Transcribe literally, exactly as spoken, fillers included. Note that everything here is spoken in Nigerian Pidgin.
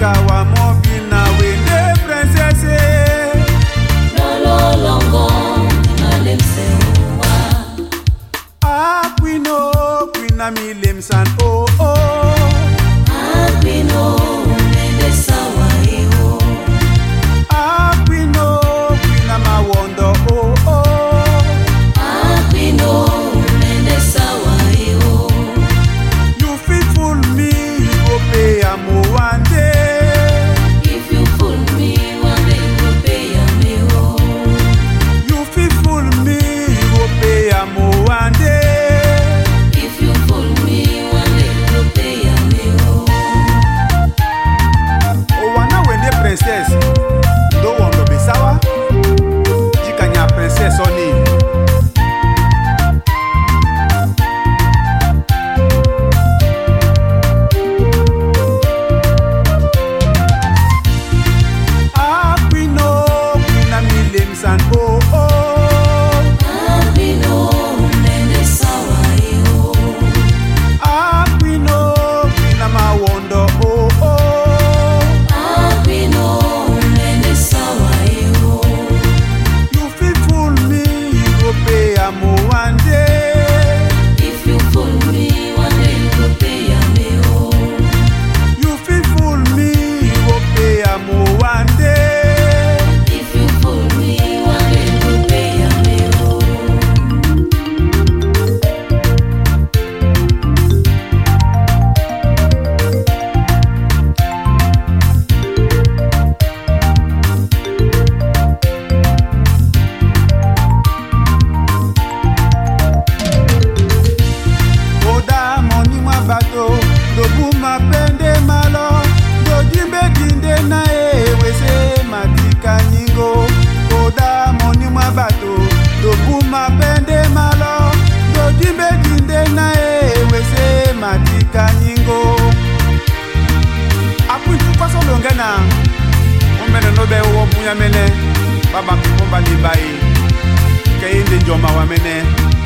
Africa wa mobile na wende princesse. Lolo longo malemse owa. Ah quino quina mi lemsan oh oh. Ah quino mende sawa eo. Ah quino quina ma wondo oh oh. Ah quino mende sawa eo. You fit fool me, you go pay am one day. If you fool me, one day you go pay me oh. You fit fool me, you go pay am one day. If you fool me, one day you go pay me oh. Oh wana wende princess, do wondo be sawa. Jikanya princess oni. Ah quino quina mi lemsan oh oh. Ah quino mende sawa eo. Ah quino quina ma wondo oh oh. Ah quino mende sawa eo. You fit fool me, you go pay am one day. If you fool me, one day you go pay me oh. You fit fool me, you go pay am one day. If you fool me, one day you go pay me oh. Oda moni mwa bato, do buma pende malo, do jimbe dinde na e wese matika nyingo. Oda moni mwa bato, do buma pende malo, do jimbe dinde na e wese matika nyingo. Apuntu kwa solongena, omene nobe uwo munya mene, baba kikomba libai, kayende njoma wa mene.